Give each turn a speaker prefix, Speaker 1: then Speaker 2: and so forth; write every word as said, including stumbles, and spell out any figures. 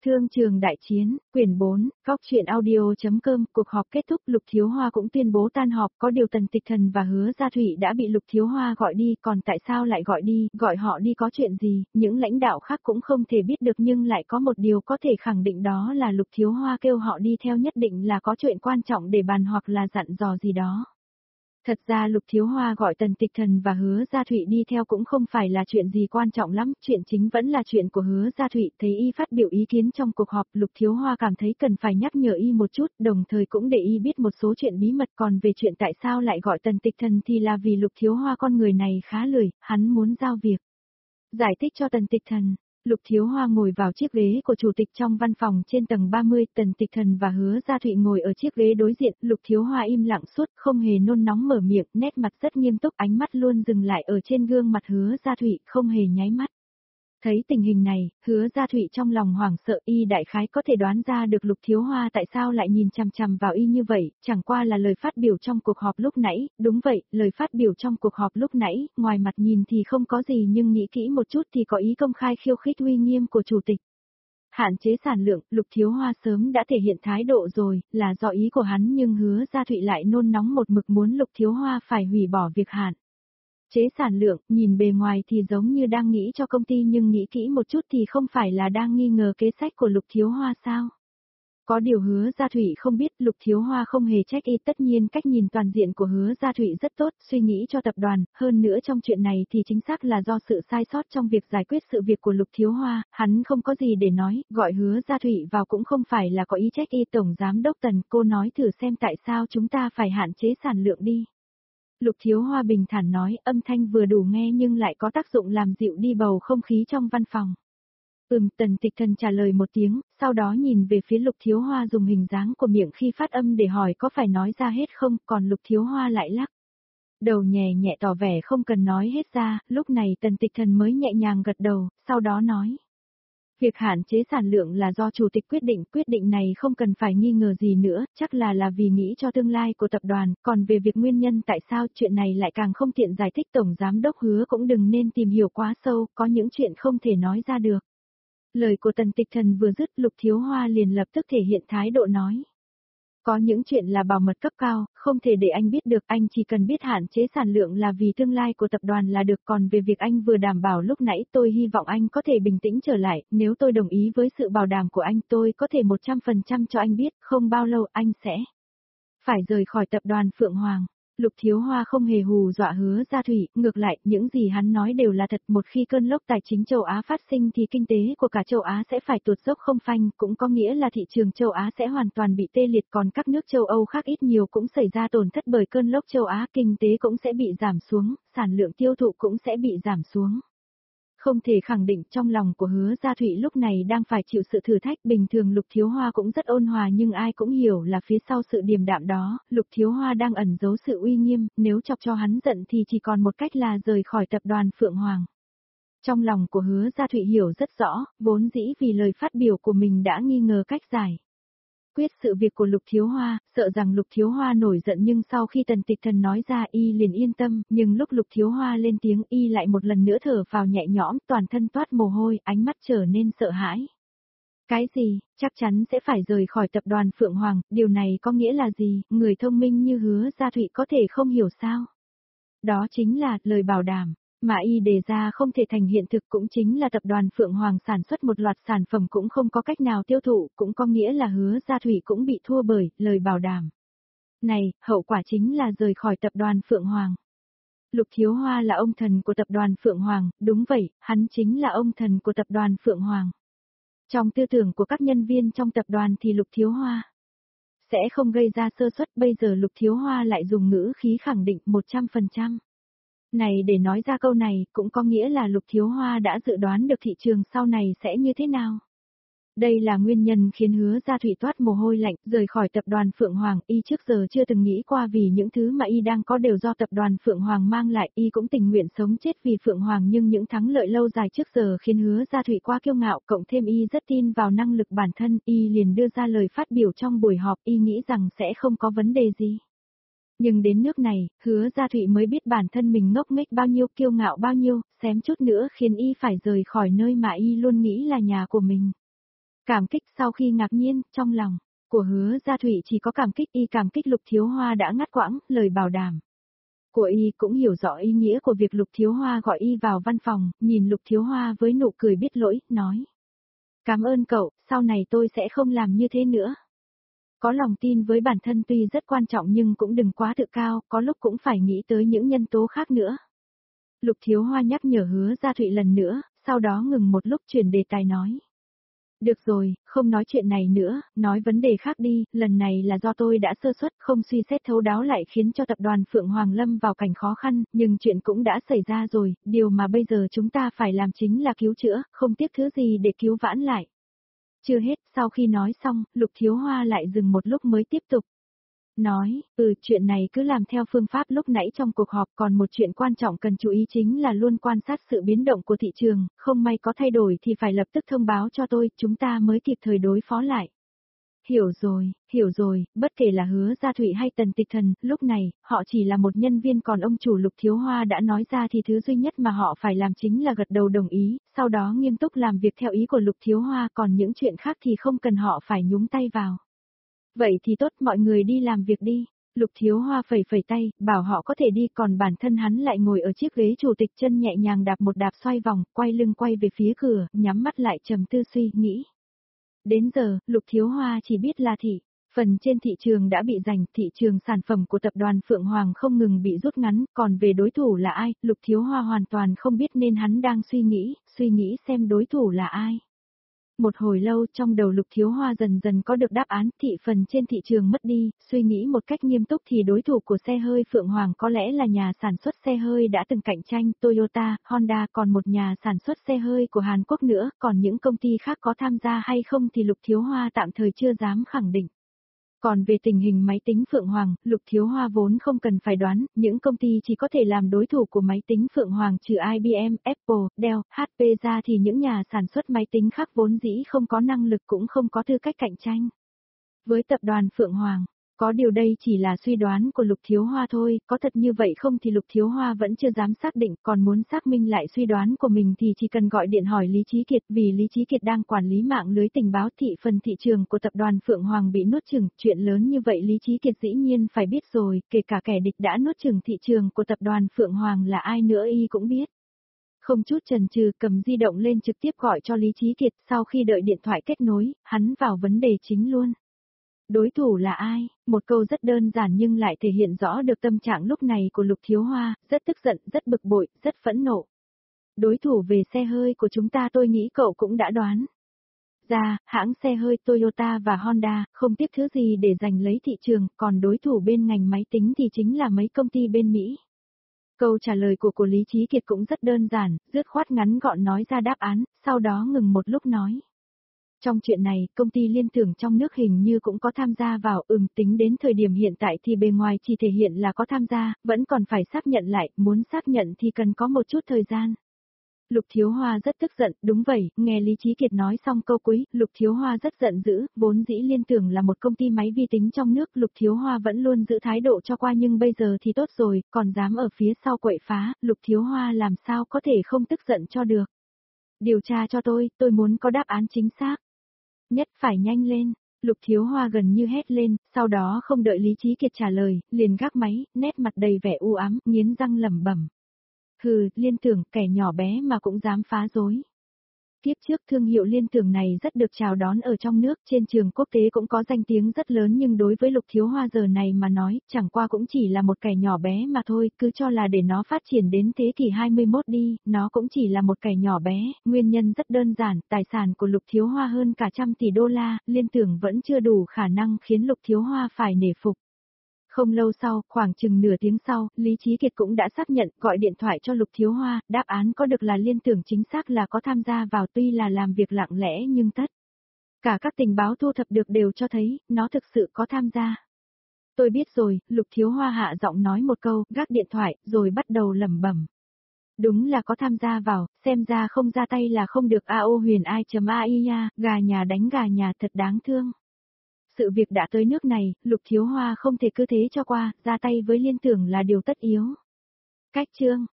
Speaker 1: Thương trường đại chiến, quyển bốn, góc truyện audio.com, cuộc họp kết thúc, Lục Thiếu Hoa cũng tuyên bố tan họp, có điều Tần Tịch Thần và Hứa Gia Thụy đã bị Lục Thiếu Hoa gọi đi, còn tại sao lại gọi đi, gọi họ đi có chuyện gì, những lãnh đạo khác cũng không thể biết được nhưng lại có một điều có thể khẳng định đó là Lục Thiếu Hoa kêu họ đi theo nhất định là có chuyện quan trọng để bàn hoặc là dặn dò gì đó. Thật ra Lục Thiếu Hoa gọi Tần Tịch Thần và Hứa Gia Thụy đi theo cũng không phải là chuyện gì quan trọng lắm, chuyện chính vẫn là chuyện của Hứa Gia Thụy, thấy y phát biểu ý kiến trong cuộc họp, Lục Thiếu Hoa cảm thấy cần phải nhắc nhở y một chút, đồng thời cũng để y biết một số chuyện bí mật, còn về chuyện tại sao lại gọi Tần Tịch Thần thì là vì Lục Thiếu Hoa con người này khá lười, hắn muốn giao việc. Giải thích cho Tần Tịch Thần. Lục Thiếu Hoa ngồi vào chiếc ghế của chủ tịch trong văn phòng trên tầng ba mươi, Tần Tịch Thần và Hứa Gia Thụy ngồi ở chiếc ghế đối diện, Lục Thiếu Hoa im lặng suốt, không hề nôn nóng mở miệng, nét mặt rất nghiêm túc, ánh mắt luôn dừng lại ở trên gương mặt Hứa Gia Thụy, không hề nháy mắt. Thấy tình hình này, Hứa Gia Thụy trong lòng hoảng sợ, y đại khái có thể đoán ra được Lục Thiếu Hoa tại sao lại nhìn chằm chằm vào y như vậy, chẳng qua là lời phát biểu trong cuộc họp lúc nãy, đúng vậy, lời phát biểu trong cuộc họp lúc nãy, ngoài mặt nhìn thì không có gì nhưng nghĩ kỹ một chút thì có ý công khai khiêu khích uy nghiêm của chủ tịch. Hạn chế sản lượng, Lục Thiếu Hoa sớm đã thể hiện thái độ rồi, là do ý của hắn nhưng Hứa Gia Thụy lại nôn nóng một mực muốn Lục Thiếu Hoa phải hủy bỏ việc hạn chế sản lượng, nhìn bề ngoài thì giống như đang nghĩ cho công ty nhưng nghĩ kỹ một chút thì không phải là đang nghi ngờ kế sách của Lục Thiếu Hoa sao. Có điều Hứa Gia Thụy không biết, Lục Thiếu Hoa không hề trách y, tất nhiên cách nhìn toàn diện của Hứa Gia Thụy rất tốt, suy nghĩ cho tập đoàn, hơn nữa trong chuyện này thì chính xác là do sự sai sót trong việc giải quyết sự việc của Lục Thiếu Hoa, hắn không có gì để nói, gọi Hứa Gia Thụy vào cũng không phải là có ý trách y. Tổng giám đốc Tần, cô nói thử xem tại sao chúng ta phải hạn chế sản lượng đi. Lục Thiếu Hoa bình thản nói, âm thanh vừa đủ nghe nhưng lại có tác dụng làm dịu đi bầu không khí trong văn phòng. Ừm, Tần Tịch Thần trả lời một tiếng, sau đó nhìn về phía Lục Thiếu Hoa dùng hình dáng của miệng khi phát âm để hỏi có phải nói ra hết không, còn Lục Thiếu Hoa lại lắc đầu nhẹ nhẹ tỏ vẻ không cần nói hết ra, lúc này Tần Tịch Thần mới nhẹ nhàng gật đầu, sau đó nói. Việc hạn chế sản lượng là do chủ tịch quyết định, quyết định này không cần phải nghi ngờ gì nữa, chắc là là vì nghĩ cho tương lai của tập đoàn, còn về việc nguyên nhân tại sao chuyện này lại càng không tiện giải thích. Tổng giám đốc Hứa cũng đừng nên tìm hiểu quá sâu, có những chuyện không thể nói ra được. Lời của Tần Tịch Thần vừa dứt, Lục Thiếu Hoa liền lập tức thể hiện thái độ nói. Có những chuyện là bảo mật cấp cao, không thể để anh biết được, anh chỉ cần biết hạn chế sản lượng là vì tương lai của tập đoàn là được, còn về việc anh vừa đảm bảo lúc nãy tôi hy vọng anh có thể bình tĩnh trở lại, nếu tôi đồng ý với sự bảo đảm của anh tôi có thể một trăm phần trăm cho anh biết, không bao lâu anh sẽ phải rời khỏi tập đoàn Phượng Hoàng. Lục Thiếu Hoa không hề hù dọa Hứa Gia Thụy, ngược lại, những gì hắn nói đều là thật, một khi cơn lốc tài chính châu Á phát sinh thì kinh tế của cả châu Á sẽ phải tuột dốc không phanh, cũng có nghĩa là thị trường châu Á sẽ hoàn toàn bị tê liệt, còn các nước châu Âu khác ít nhiều cũng xảy ra tổn thất bởi cơn lốc châu Á, kinh tế cũng sẽ bị giảm xuống, sản lượng tiêu thụ cũng sẽ bị giảm xuống. Không thể khẳng định, trong lòng của Hứa Gia Thụy lúc này đang phải chịu sự thử thách, bình thường Lục Thiếu Hoa cũng rất ôn hòa nhưng ai cũng hiểu là phía sau sự điềm đạm đó, Lục Thiếu Hoa đang ẩn giấu sự uy nghiêm, nếu chọc cho hắn giận thì chỉ còn một cách là rời khỏi tập đoàn Phượng Hoàng. Trong lòng của Hứa Gia Thụy hiểu rất rõ, vốn dĩ vì lời phát biểu của mình đã nghi ngờ cách giải quyết sự việc của Lục Thiếu Hoa, sợ rằng Lục Thiếu Hoa nổi giận nhưng sau khi Tần Tịch Thần nói ra y liền yên tâm, nhưng lúc Lục Thiếu Hoa lên tiếng y lại một lần nữa thở phào nhẹ nhõm, toàn thân toát mồ hôi, ánh mắt trở nên sợ hãi. Cái gì, chắc chắn sẽ phải rời khỏi tập đoàn Phượng Hoàng, điều này có nghĩa là gì, người thông minh như Hứa Gia Thụy có thể không hiểu sao? Đó chính là lời bảo đảm. Mà y đề ra không thể thành hiện thực, cũng chính là tập đoàn Phượng Hoàng sản xuất một loạt sản phẩm cũng không có cách nào tiêu thụ, cũng có nghĩa là Hứa Gia Thụy cũng bị thua bởi lời bảo đảm này, hậu quả chính là rời khỏi tập đoàn Phượng Hoàng. Lục Thiếu Hoa là ông thần của tập đoàn Phượng Hoàng, đúng vậy, hắn chính là ông thần của tập đoàn Phượng Hoàng. Trong tư tưởng của các nhân viên trong tập đoàn thì Lục Thiếu Hoa sẽ không gây ra sơ suất, bây giờ Lục Thiếu Hoa lại dùng ngữ khí khẳng định một trăm phần trăm. Này để nói ra câu này, cũng có nghĩa là Lục Thiếu Hoa đã dự đoán được thị trường sau này sẽ như thế nào. Đây là nguyên nhân khiến Hứa Gia Thụy toát mồ hôi lạnh, rời khỏi tập đoàn Phượng Hoàng, y trước giờ chưa từng nghĩ qua vì những thứ mà y đang có đều do tập đoàn Phượng Hoàng mang lại, y cũng tình nguyện sống chết vì Phượng Hoàng nhưng những thắng lợi lâu dài trước giờ khiến Hứa Gia Thụy quá kiêu ngạo, cộng thêm y rất tin vào năng lực bản thân, y liền đưa ra lời phát biểu trong buổi họp, y nghĩ rằng sẽ không có vấn đề gì. Nhưng đến nước này, Hứa Gia Thụy mới biết bản thân mình ngốc nghếch bao nhiêu, kiêu ngạo bao nhiêu, xém chút nữa khiến y phải rời khỏi nơi mà y luôn nghĩ là nhà của mình. Cảm kích sau khi ngạc nhiên, trong lòng của Hứa Gia Thụy chỉ có cảm kích, y cảm kích Lục Thiếu Hoa đã ngắt quãng lời bảo đảm của y, cũng hiểu rõ ý nghĩa của việc Lục Thiếu Hoa gọi y vào văn phòng, nhìn Lục Thiếu Hoa với nụ cười biết lỗi, nói. Cảm ơn cậu, sau này tôi sẽ không làm như thế nữa. Có lòng tin với bản thân tuy rất quan trọng nhưng cũng đừng quá tự cao, có lúc cũng phải nghĩ tới những nhân tố khác nữa. Lục Thiếu Hoa nhắc nhở Hứa Gia Thụy lần nữa, sau đó ngừng một lúc chuyển đề tài nói. Được rồi, không nói chuyện này nữa, nói vấn đề khác đi, lần này là do tôi đã sơ suất không suy xét thấu đáo lại khiến cho tập đoàn Phượng Hoàng lâm vào cảnh khó khăn, nhưng chuyện cũng đã xảy ra rồi, điều mà bây giờ chúng ta phải làm chính là cứu chữa, không tiếc thứ gì để cứu vãn lại. Chưa hết, sau khi nói xong, Lục Thiếu Hoa lại dừng một lúc mới tiếp tục. Nói, ừ, chuyện này cứ làm theo phương pháp lúc nãy trong cuộc họp, còn một chuyện quan trọng cần chú ý chính là luôn quan sát sự biến động của thị trường, không may có thay đổi thì phải lập tức thông báo cho tôi, chúng ta mới kịp thời đối phó lại. Hiểu rồi, hiểu rồi, bất kể là Hứa Gia Thụy hay Tần Tịch Thần, lúc này, họ chỉ là một nhân viên, còn ông chủ Lục Thiếu Hoa đã nói ra thì thứ duy nhất mà họ phải làm chính là gật đầu đồng ý, sau đó nghiêm túc làm việc theo ý của Lục Thiếu Hoa, còn những chuyện khác thì không cần họ phải nhúng tay vào. Vậy thì tốt, mọi người đi làm việc đi. Lục Thiếu Hoa phẩy phẩy tay, bảo họ có thể đi, còn bản thân hắn lại ngồi ở chiếc ghế chủ tịch, chân nhẹ nhàng đạp một đạp xoay vòng, quay lưng quay về phía cửa, nhắm mắt lại trầm tư suy nghĩ. Đến giờ, Lục Thiếu Hoa chỉ biết là thị phần trên thị trường đã bị giành, thị trường sản phẩm của tập đoàn Phượng Hoàng không ngừng bị rút ngắn, còn về đối thủ là ai, Lục Thiếu Hoa hoàn toàn không biết nên hắn đang suy nghĩ, suy nghĩ xem đối thủ là ai. Một hồi lâu trong đầu Lục Thiếu Hoa dần dần có được đáp án, thị phần trên thị trường mất đi, suy nghĩ một cách nghiêm túc thì đối thủ của xe hơi Phượng Hoàng có lẽ là nhà sản xuất xe hơi đã từng cạnh tranh, Toyota, Honda, còn một nhà sản xuất xe hơi của Hàn Quốc nữa, còn những công ty khác có tham gia hay không thì Lục Thiếu Hoa tạm thời chưa dám khẳng định. Còn về tình hình máy tính Phượng Hoàng, Lục Thiếu Hoa vốn không cần phải đoán, những công ty chỉ có thể làm đối thủ của máy tính Phượng Hoàng trừ I B M, Apple, Dell, hát pê ra thì những nhà sản xuất máy tính khác vốn dĩ không có năng lực cũng không có tư cách cạnh tranh. Với tập đoàn Phượng Hoàng, có điều đây chỉ là suy đoán của Lục Thiếu Hoa thôi, có thật như vậy không thì Lục Thiếu Hoa vẫn chưa dám xác định, còn muốn xác minh lại suy đoán của mình thì chỉ cần gọi điện hỏi Lý Chí Kiệt, vì Lý Chí Kiệt đang quản lý mạng lưới tình báo, thị phần thị trường của tập đoàn Phượng Hoàng bị nuốt chửng, chuyện lớn như vậy Lý Chí Kiệt dĩ nhiên phải biết rồi, kể cả kẻ địch đã nuốt chửng thị trường của tập đoàn Phượng Hoàng là ai nữa y cũng biết. Không chút chần chừ, cầm di động lên trực tiếp gọi cho Lý Chí Kiệt, sau khi đợi điện thoại kết nối, hắn vào vấn đề chính luôn. Đối thủ là ai? Một câu rất đơn giản nhưng lại thể hiện rõ được tâm trạng lúc này của Lục Thiếu Hoa, rất tức giận, rất bực bội, rất phẫn nộ. Đối thủ về xe hơi của chúng ta tôi nghĩ cậu cũng đã đoán ra, hãng xe hơi Toyota và Honda, không tiếc thứ gì để giành lấy thị trường, còn đối thủ bên ngành máy tính thì chính là mấy công ty bên Mỹ. Câu trả lời của của Lý Chí Kiệt cũng rất đơn giản, dứt khoát ngắn gọn nói ra đáp án, sau đó ngừng một lúc nói. Trong chuyện này, công ty liên tưởng trong nước hình như cũng có tham gia vào, ừm tính đến thời điểm hiện tại thì bề ngoài chỉ thể hiện là có tham gia, vẫn còn phải xác nhận lại, muốn xác nhận thì cần có một chút thời gian. Lục Thiếu Hoa rất tức giận, đúng vậy, nghe Lý Chí Kiệt nói xong câu cuối, Lục Thiếu Hoa rất giận dữ, vốn dĩ liên tưởng là một công ty máy vi tính trong nước, Lục Thiếu Hoa vẫn luôn giữ thái độ cho qua nhưng bây giờ thì tốt rồi, còn dám ở phía sau quậy phá, Lục Thiếu Hoa làm sao có thể không tức giận cho được. Điều tra cho tôi, tôi muốn có đáp án chính xác. Nhất phải nhanh lên, Lục Thiếu Hoa gần như hét lên, sau đó không đợi Lý Chí Kiệt trả lời, liền gác máy, nét mặt đầy vẻ u ám, nghiến răng lẩm bẩm. Hừ, liên tưởng, kẻ nhỏ bé mà cũng dám phá rối. Tiếp trước thương hiệu liên tưởng này rất được chào đón ở trong nước, trên trường quốc tế cũng có danh tiếng rất lớn nhưng đối với Lục Thiếu Hoa giờ này mà nói, chẳng qua cũng chỉ là một kẻ nhỏ bé mà thôi, cứ cho là để nó phát triển đến thế kỷ hai mươi mốt đi, nó cũng chỉ là một kẻ nhỏ bé, nguyên nhân rất đơn giản, tài sản của Lục Thiếu Hoa hơn cả trăm tỷ đô la, liên tưởng vẫn chưa đủ khả năng khiến Lục Thiếu Hoa phải nể phục. Không lâu sau, khoảng chừng nửa tiếng sau, Lý Chí Kiệt cũng đã xác nhận, gọi điện thoại cho Lục Thiếu Hoa, đáp án có được là liên tưởng chính xác là có tham gia vào, tuy là làm việc lặng lẽ nhưng tất cả các tình báo thu thập được đều cho thấy, nó thực sự có tham gia. Tôi biết rồi, Lục Thiếu Hoa hạ giọng nói một câu, gác điện thoại, rồi bắt đầu lẩm bẩm. Đúng là có tham gia vào, xem ra không ra tay là không được a o huyền ai.ai nha, gà nhà đánh gà nhà thật đáng thương. Sự việc đã tới nước này, Lục Thiếu Hoa không thể cứ thế cho qua, ra tay với liên tưởng là điều tất yếu. Cách chương